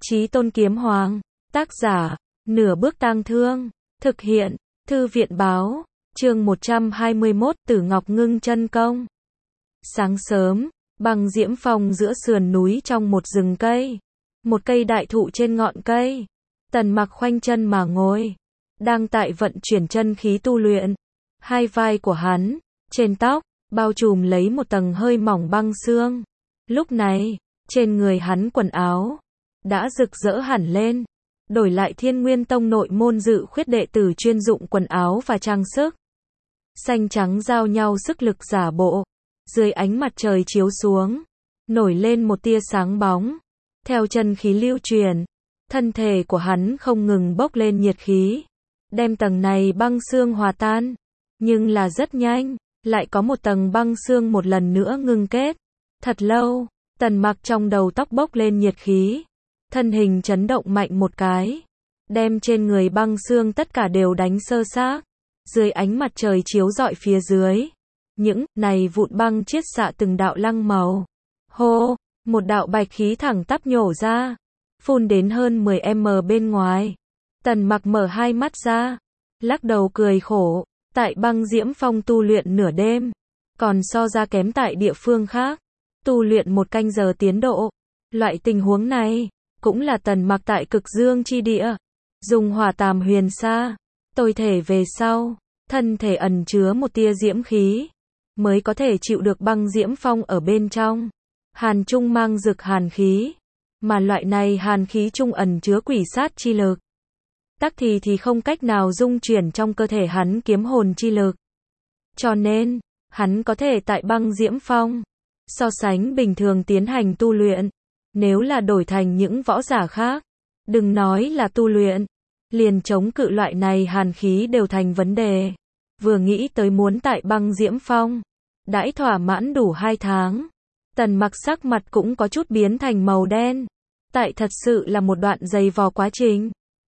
Chí Tôn Kiếm Hoàng, tác giả, Nửa Bước Tang Thương, thực hiện, Thư viện báo, chương 121, Tử Ngọc Ngưng Chân Công. Sáng sớm, Băng Diễm Phong giữa sườn núi trong một rừng cây, một cây đại thụ trên ngọn cây, Tần Mặc khoanh chân mà ngồi, đang tại vận chuyển chân khí tu luyện. Hai vai của hắn, trên tóc, bao trùm lấy một tầng hơi mỏng băng xương. Lúc này, trên người hắn quần áo đã rực rỡ hẳn lên, đổi lại Thiên Nguyên Tông nội môn dự khuyết đệ tử chuyên dụng quần áo và trang sức. Xanh trắng giao nhau sức lực giả bộ, dưới ánh mặt trời chiếu xuống, nổi lên một tia sáng bóng. Theo chân khí lưu truyền, thân thể của hắn không ngừng bốc lên nhiệt khí, đem tầng này băng xương hòa tan, nhưng là rất nhanh, lại có một tầng băng xương một lần nữa ngưng kết. Thật lâu, Tần Mặc trong đầu tóc bốc lên nhiệt khí, thân hình chấn động mạnh một cái, đem trên người băng xương tất cả đều đánh sơ xác. Dưới ánh mặt trời chiếu rọi phía dưới, những này vụn băng chiết xạ từng đạo lăng màu. Hô, một đạo bạch khí thẳng tắp nhổ ra, phun đến hơn 10m bên ngoài. Tần Mặc mở hai mắt ra, lắc đầu cười khổ, tại Băng Diễm Phong tu luyện nửa đêm, còn so ra kém tại địa phương khác, tu luyện 1 canh giờ tiến độ. Loại tình huống này, cũng là Tần Mặc tại Cực Dương chi địa, dùng hỏa tàm huyền sa, tôi thể về sau, thân thể ẩn chứa một tia diễm khí, mới có thể chịu được Băng Diễm Phong ở bên trong. Hàn trung mang rực hàn khí, mà loại này hàn khí trung ẩn chứa quỷ sát chi lực. Tắc thì không cách nào dung chuyển trong cơ thể hắn kiếm hồn chi lực. Cho nên, hắn có thể tại Băng Diễm Phong, so sánh bình thường tiến hành tu luyện. Nếu là đổi thành những võ giả khác, đừng nói là tu luyện, liền chống cự loại này hàn khí đều thành vấn đề. Vừa nghĩ tới muốn tại Băng Diễm Phong, đãi thỏa mãn đủ 2 tháng, Tần Mặc sắc mặt cũng có chút biến thành màu đen. Tại thật sự là một đoạn dày vò quá trình.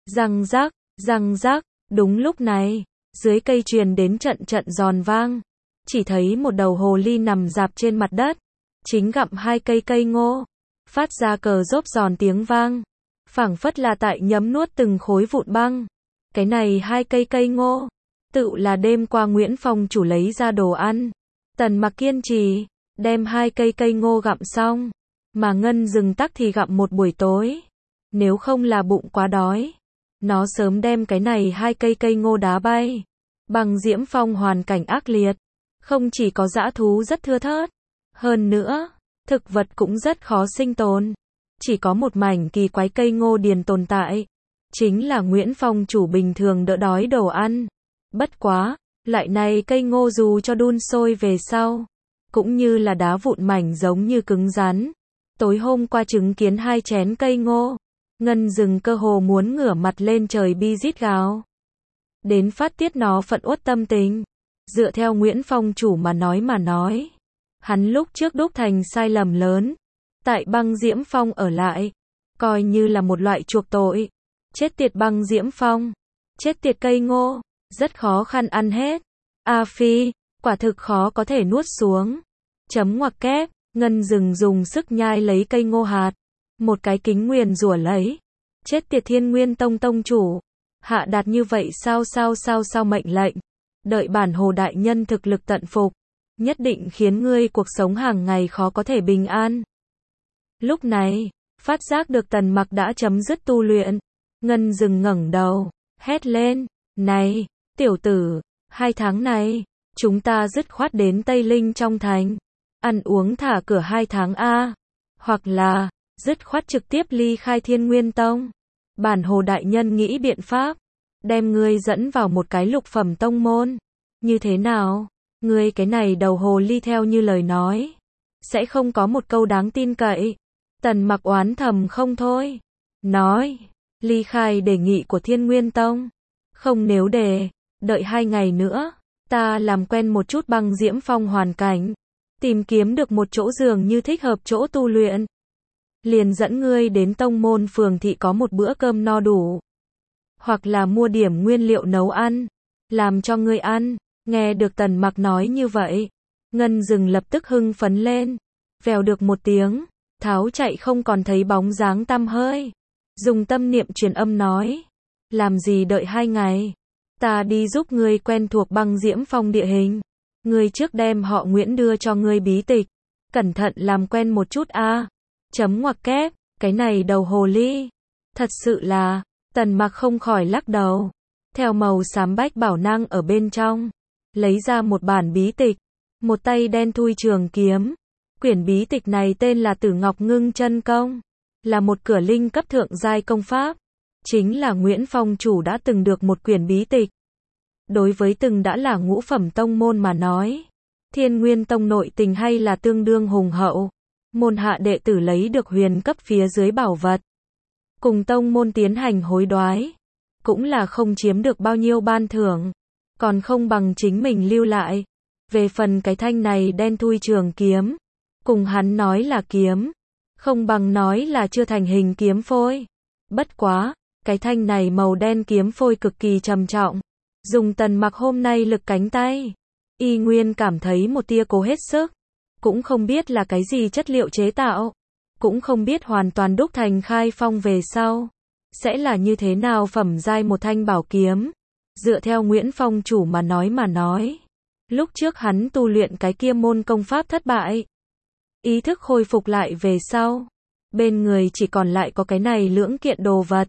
Răng rắc, đúng lúc này, dưới cây truyền đến trận trận giòn vang. Chỉ thấy một đầu hồ ly nằm rạp trên mặt đất, chính gặm 2 cây cây ngô, phát ra cờ rốp giòn tiếng vang, phảng phất là tại nhấm nuốt từng khối vụn băng. Cái này 2 cây cây ngô, tự là đêm qua Nguyễn Phong chủ lấy ra đồ ăn. Tần Mặc kiên trì, đem 2 cây cây ngô gặm xong, mà Ngân Dừng tắc thì gặm một buổi tối. Nếu không là bụng quá đói, nó sớm đem cái này 2 cây cây ngô đá bay. Băng Diễm Phong hoàn cảnh ác liệt, không chỉ có dã thú rất thưa thớt, hơn nữa, thực vật cũng rất khó sinh tồn. Chỉ có một mảnh kỳ quái cây ngô điền tồn tại, chính là Nguyễn Phong chủ bình thường đỡ đói đồ ăn. Bất quá, loại này cây ngô dù cho đun sôi về sau, cũng như là đá vụn mảnh giống như cứng rắn. Tối hôm qua chứng kiến 2 chén cây ngô, Ngân Dừng cơ hồ muốn ngửa mặt lên trời bi rít gào. Đến phát tiết nó phẫn uất tâm tình. Dựa theo Nguyễn Phong chủ mà nói, hắn lúc trước đúc thành sai lầm lớn, tại Băng Diễm Phong ở lại, coi như là một loại chuộc tội. Chết tiệt Băng Diễm Phong, chết tiệt cây ngô, rất khó khăn ăn hết. A phi, quả thực khó có thể nuốt xuống. Chấm ngoặc kép, Ngân Dừng dùng sức nhai lấy cây ngô hạt, một cái kính nguyền rủa lấy. Chết tiệt Thiên Nguyên Tông tông chủ, hạ đạt như vậy sao mệnh lệnh, đợi bản Hồ đại nhân thực lực tận phục, nhất định khiến ngươi cuộc sống hàng ngày khó có thể bình an. Lúc này, phát giác được Tần Mặc đã chấm dứt tu luyện, Ngân Dừng ngẩng đầu, hét lên, này, tiểu tử, 2 tháng này, chúng ta dứt khoát đến Tây Linh trong thành, ăn uống thả cửa 2 tháng a, hoặc là, dứt khoát trực tiếp ly khai Thiên Nguyên Tông. Bản Hồ đại nhân nghĩ biện pháp, đem ngươi dẫn vào một cái lục phẩm tông môn. Như thế nào? Ngươi cái này đầu hồ ly theo như lời nói, sẽ không có một câu đáng tin cậy. Tần Mặc oán thầm không thôi, nói, ly khai đề nghị của Thiên Nguyên Tông. Không, nếu đợi 2 ngày nữa, ta làm quen một chút Băng Diễm Phong hoàn cảnh, tìm kiếm được một chỗ dường như thích hợp chỗ tu luyện, liền dẫn ngươi đến tông môn phường thị có một bữa cơm no đủ, hoặc là mua điểm nguyên liệu nấu ăn, làm cho ngươi ăn. Nghe được Tần Mặc nói như vậy, Ngân Dừng lập tức hưng phấn lên, vèo được một tiếng, tháo chạy không còn thấy bóng dáng tăm hơi. dùng tâm niệm truyền âm nói. Làm gì đợi 2 ngày? Ta đi giúp ngươi quen thuộc băng diễm phong địa hình. Ngươi trước đem họ Nguyễn đưa cho ngươi bí tịch. Cẩn thận làm quen một chút a. Chấm ngoặc kép, cái này đầu hồ ly. Thật sự là, Tần Mặc không khỏi lắc đầu. Theo màu xám bách bảo năng ở bên trong. Lấy ra một bản bí tịch. Một tay đen thui trường kiếm. Quyển bí tịch này tên là Tử Ngọc Ngưng Chân Công. Là một cửa linh cấp thượng giai công pháp. Chính là Nguyễn Phong chủ đã từng được một quyển bí tịch. Đối với từng đã là ngũ phẩm tông môn mà nói. Thiên Nguyên Tông nội tình hay là tương đương hùng hậu. Môn hạ đệ tử lấy được huyền cấp phía dưới bảo vật. Cùng tông môn tiến hành hối đoái. Cũng là không chiếm được bao nhiêu ban thưởng. Còn không bằng chính mình lưu lại. Về phần cái thanh này đen thui trường kiếm. Cùng hắn nói là kiếm. Không bằng nói là chưa thành hình kiếm phôi. Bất quá, cái thanh này màu đen kiếm phôi cực kỳ trầm trọng. Dùng Tần Mặc hôm nay lực cánh tay. Y nguyên cảm thấy một tia cố hết sức. Cũng không biết là cái gì chất liệu chế tạo. Cũng không biết hoàn toàn đúc thành khai phong về sau. Sẽ là như thế nào phẩm giai một thanh bảo kiếm. Dựa theo Nguyễn Phong chủ mà nói. Lúc trước hắn tu luyện cái kia môn công pháp thất bại. Ý thức khôi phục lại về sau. Bên người chỉ còn lại có cái này lưỡng kiện đồ vật.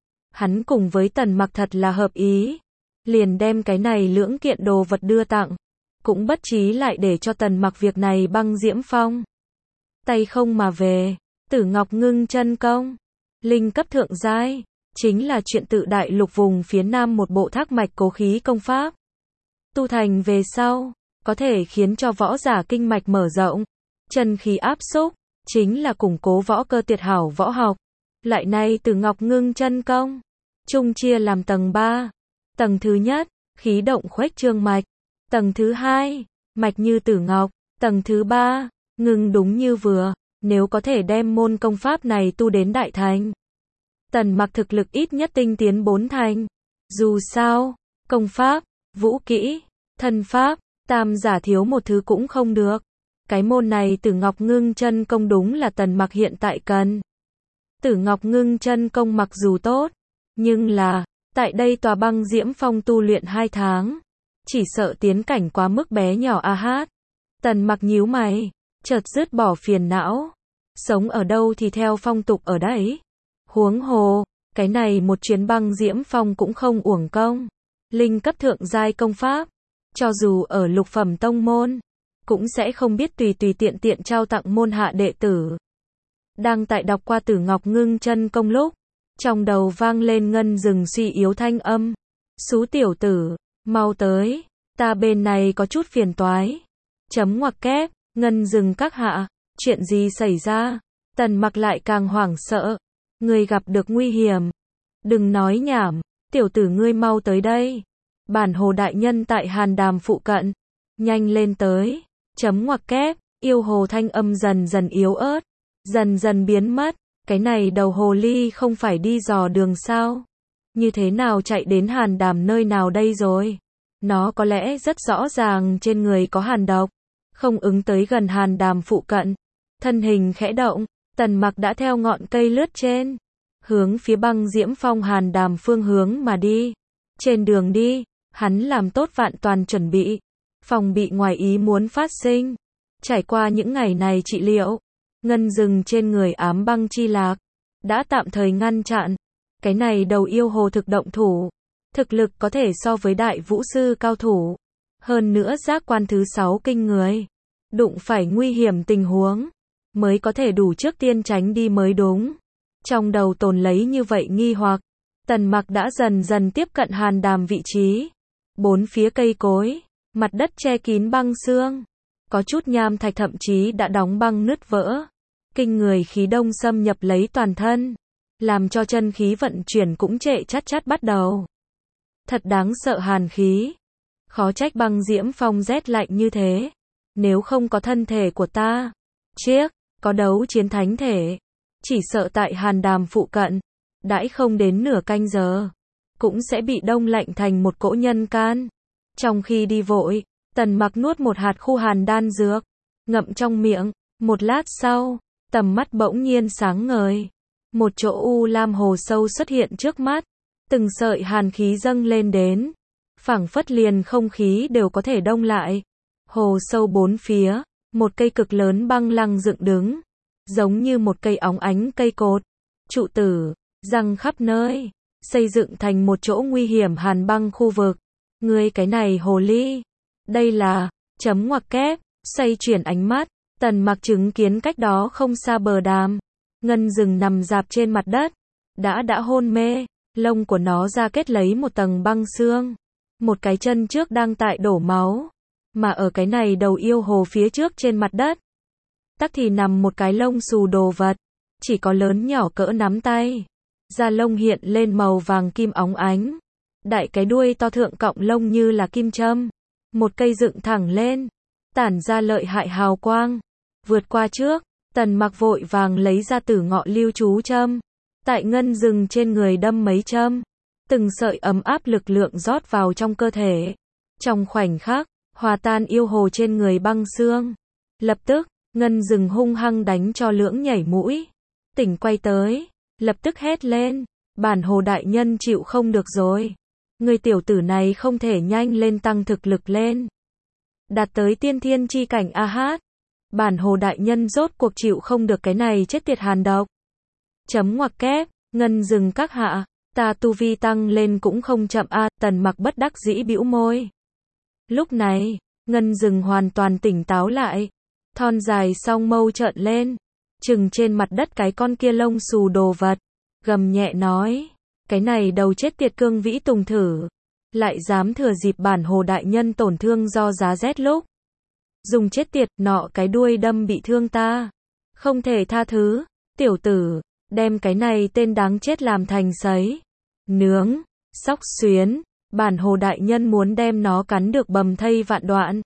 Hắn cùng với Tần Mặc thật là hợp ý. Liền đem cái này lưỡng kiện đồ vật đưa tặng. Cũng bất trí lại để cho Tần Mặc việc này băng diễm phong. Tay không mà về. Tử Ngọc Ngưng Chân Công. Linh cấp thượng giai. Chính là chuyện tự đại lục vùng phía nam một bộ thác mạch cố khí công pháp. Tu thành về sau. Có thể khiến cho võ giả kinh mạch mở rộng. Chân khí áp xúc. Chính là củng cố võ cơ tuyệt hảo võ học. Lại nay Tử Ngọc Ngưng Chân Công. Chung chia làm tầng 3. Tầng thứ nhất, khí động khuếch trương mạch. Tầng thứ hai, mạch như tử ngọc. Tầng thứ ba, ngưng đúng như vừa. Nếu có thể đem môn công pháp này tu đến đại thành. Tần Mặc thực lực ít nhất tinh tiến 4 thành. Dù sao, công pháp, vũ kỹ, thân pháp, tam giả thiếu một thứ cũng không được. Cái môn này Tử Ngọc Ngưng Chân Công đúng là Tần Mặc hiện tại cần. Tử Ngọc Ngưng Chân Công mặc dù tốt, nhưng là, tại đây tòa băng diễm phong tu luyện 2 tháng. Chỉ sợ tiến cảnh quá mức bé nhỏ a hát. Tần Mặc nhíu mày, chợt dứt bỏ phiền não. Sống ở đâu thì theo phong tục ở đấy. Huống hồ, cái này một chuyến băng diễm phong cũng không uổng công. Linh cấp thượng giai công pháp. Cho dù ở lục phẩm tông môn. Cũng sẽ không biết tùy tiện trao tặng môn hạ đệ tử. Đang tại đọc qua Tử Ngọc Ngưng Chân Công lúc. Trong đầu vang lên ngân rừng suy yếu thanh âm. Xú tiểu tử, mau tới, ta bên này có chút phiền toái. Chấm ngoặc kép, ngân rừng các hạ, chuyện gì xảy ra? Tần Mặc lại càng hoảng sợ. Ngươi gặp được nguy hiểm. Đừng nói nhảm, tiểu tử ngươi mau tới đây. Bản hồ đại nhân tại Hàn Đàm phụ cận. Nhanh lên tới. Chấm ngoặc kép, yêu hồ thanh âm dần dần yếu ớt. Dần dần biến mất. Cái này đầu hồ ly không phải đi dò đường sao? Như thế nào chạy đến Hàn Đàm nơi nào đây rồi? Nó có lẽ rất rõ ràng trên người có hàn độc. Không ứng tới gần Hàn Đàm phụ cận. Thân hình khẽ động, Tần Mặc đã theo ngọn cây lướt trên. Hướng phía băng diễm phong Hàn Đàm phương hướng mà đi. Trên đường đi, hắn làm tốt vạn toàn chuẩn bị. Phòng bị ngoài ý muốn phát sinh. Trải qua những ngày này trị liệu. Ngân rừng trên người ám băng chi lạc. Đã tạm thời ngăn chặn. Cái này đầu yêu hồ thực động thủ. Thực lực có thể so với đại vũ sư cao thủ. Hơn nữa giác quan thứ 6 kinh người. Đụng phải nguy hiểm tình huống. Mới có thể đủ trước tiên tránh đi mới đúng. Trong đầu tồn lấy như vậy nghi hoặc. Tần Mặc đã dần dần tiếp cận Hàn Đàm vị trí. Bốn phía cây cối. Mặt đất che kín băng xương. Có chút nham thạch thậm chí đã đóng băng nứt vỡ. Kinh người khí đông xâm nhập lấy toàn thân. Làm cho chân khí vận chuyển cũng trệ chát bắt đầu. Thật đáng sợ hàn khí. Khó trách băng diễm phong rét lạnh như thế. Nếu không có thân thể của ta. Chiếc, có đấu chiến thánh thể. Chỉ sợ tại Hàn Đàm phụ cận. Đãi không đến nửa canh giờ. Cũng sẽ bị đông lạnh thành một cỗ nhân can. Trong khi đi vội. Tần Mặc nuốt một hạt khu hàn đan dược. Ngậm trong miệng. Một lát sau. Tầm mắt bỗng nhiên sáng ngời. một chỗ u lam hồ sâu xuất hiện trước mắt, từng sợi hàn khí dâng lên đến, phảng phất liền không khí đều có thể đông lại. Hồ sâu bốn phía, một cây cực lớn băng lăng dựng đứng, giống như một cây óng ánh cây cột, trụ tử, răng khắp nơi, xây dựng thành một chỗ nguy hiểm hàn băng khu vực. Ngươi cái này hồ ly, đây là, chấm ngoặc kép, xoay chuyển ánh mắt, Tần Mặc chứng kiến cách đó không xa bờ đàm, ngân rừng nằm rạp trên mặt đất, đã hôn mê, lông của nó ra kết lấy một tầng băng xương, một cái chân trước đang tại đổ máu, mà ở cái này đầu yêu hồ phía trước trên mặt đất, tắc thì nằm một cái lông xù đồ vật, chỉ có lớn nhỏ cỡ nắm tay, da lông hiện lên màu vàng kim óng ánh, đại cái đuôi to thượng cọng lông như là kim châm, một cây dựng thẳng lên, tản ra lợi hại hào quang. Vượt qua trước, Tần Mặc vội vàng lấy ra Tử Ngọ Lưu chú châm, tại ngân rừng trên người đâm mấy châm, từng sợi ấm áp lực lượng rót vào trong cơ thể. Trong khoảnh khắc, hòa tan yêu hồ trên người băng xương. Lập tức, ngân rừng hung hăng đánh cho lưỡng nhảy mũi. Tỉnh quay tới, lập tức hét lên, bản hồ đại nhân chịu không được rồi. Người tiểu tử này không thể nhanh lên tăng thực lực lên. Đạt tới tiên thiên chi cảnh a hát. Bản hồ đại nhân rốt cuộc chịu không được cái này chết tiệt hàn độc. Chấm ngoặc kép, ngân rừng các hạ, ta tu vi tăng lên cũng không chậm a. Tần Mặc bất đắc dĩ bĩu môi. Lúc này, ngân rừng hoàn toàn tỉnh táo lại, thon dài song mâu trợn lên, chừng trên mặt đất cái con kia lông xù đồ vật, gầm nhẹ nói, cái này đầu chết tiệt cương vĩ tùng thử, lại dám thừa dịp bản hồ đại nhân tổn thương do giá rét lúc. Dùng chết tiệt, nọ cái đuôi đâm bị thương ta. Không thể tha thứ, tiểu tử, đem cái này tên đáng chết làm thành sấy. Nướng, xóc xuyến, bản hồ đại nhân muốn đem nó cắn được bầm thây vạn đoạn.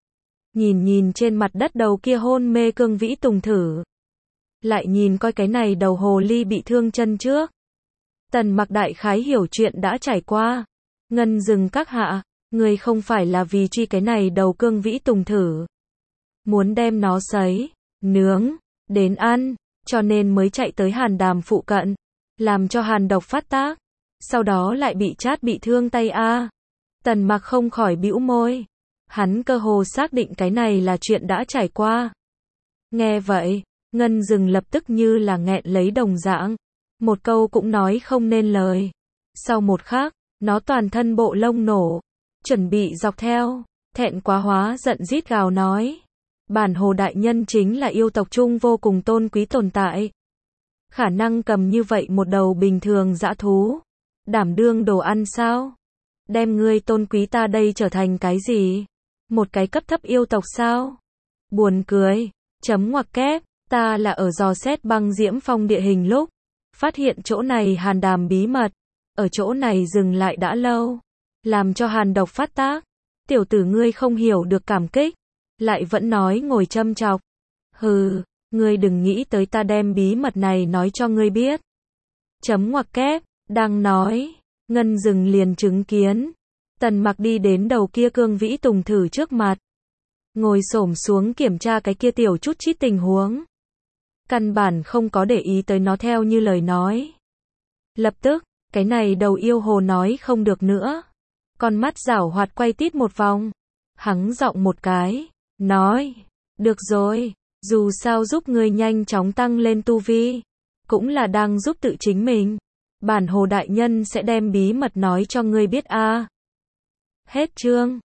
Nhìn trên mặt đất đầu kia hôn mê cương vĩ tùng thử. Lại nhìn coi cái này đầu hồ ly bị thương chân trước. Tần Mặc đại khái hiểu chuyện đã trải qua. Ngân rừng các hạ, người không phải là vì truy cái này đầu cương vĩ tùng thử. Muốn đem nó sấy, nướng, đến ăn, cho nên mới chạy tới hàn đàm phụ cận, làm cho hàn độc phát tác, sau đó lại bị chát bị thương tay a. Tần Mặc không khỏi bĩu môi, hắn cơ hồ xác định cái này là chuyện đã trải qua. Nghe vậy, ngân rừng lập tức như là nghẹn lấy đồng dạng, một câu cũng nói không nên lời. Sau một khắc, nó toàn thân bộ lông nổ, chuẩn bị dọc theo, thẹn quá hóa giận rít gào nói. Bản hồ đại nhân chính là yêu tộc trung vô cùng tôn quý tồn tại. Khả năng cầm như vậy một đầu bình thường dã thú, đảm đương đồ ăn sao? Đem ngươi tôn quý ta đây trở thành cái gì? Một cái cấp thấp yêu tộc sao? Buồn cười, chấm ngoặc kép, ta là ở dò xét băng diễm phong địa hình lúc, phát hiện chỗ này hàn đàm bí mật, ở chỗ này dừng lại đã lâu, làm cho hàn độc phát tác. Tiểu tử ngươi không hiểu được cảm kích, lại vẫn nói ngồi châm chọc. Hừ, ngươi đừng nghĩ tới ta đem bí mật này nói cho ngươi biết. Chấm ngoặc kép, đang nói, ngân rừng liền chứng kiến. Tần Mặc đi đến đầu kia cương vĩ tùng thử trước mặt, ngồi xổm xuống kiểm tra cái kia tiểu chút chít tình huống. Căn bản không có để ý tới nó theo như lời nói. Lập tức, cái này đầu yêu hồ nói không được nữa. Con mắt giảo hoạt quay tít một vòng. Hắng giọng một cái, nói, được rồi, dù sao giúp ngươi nhanh chóng tăng lên tu vi, cũng là đang giúp tự chính mình. Bản hồ đại nhân sẽ đem bí mật nói cho ngươi biết a. Hết chương.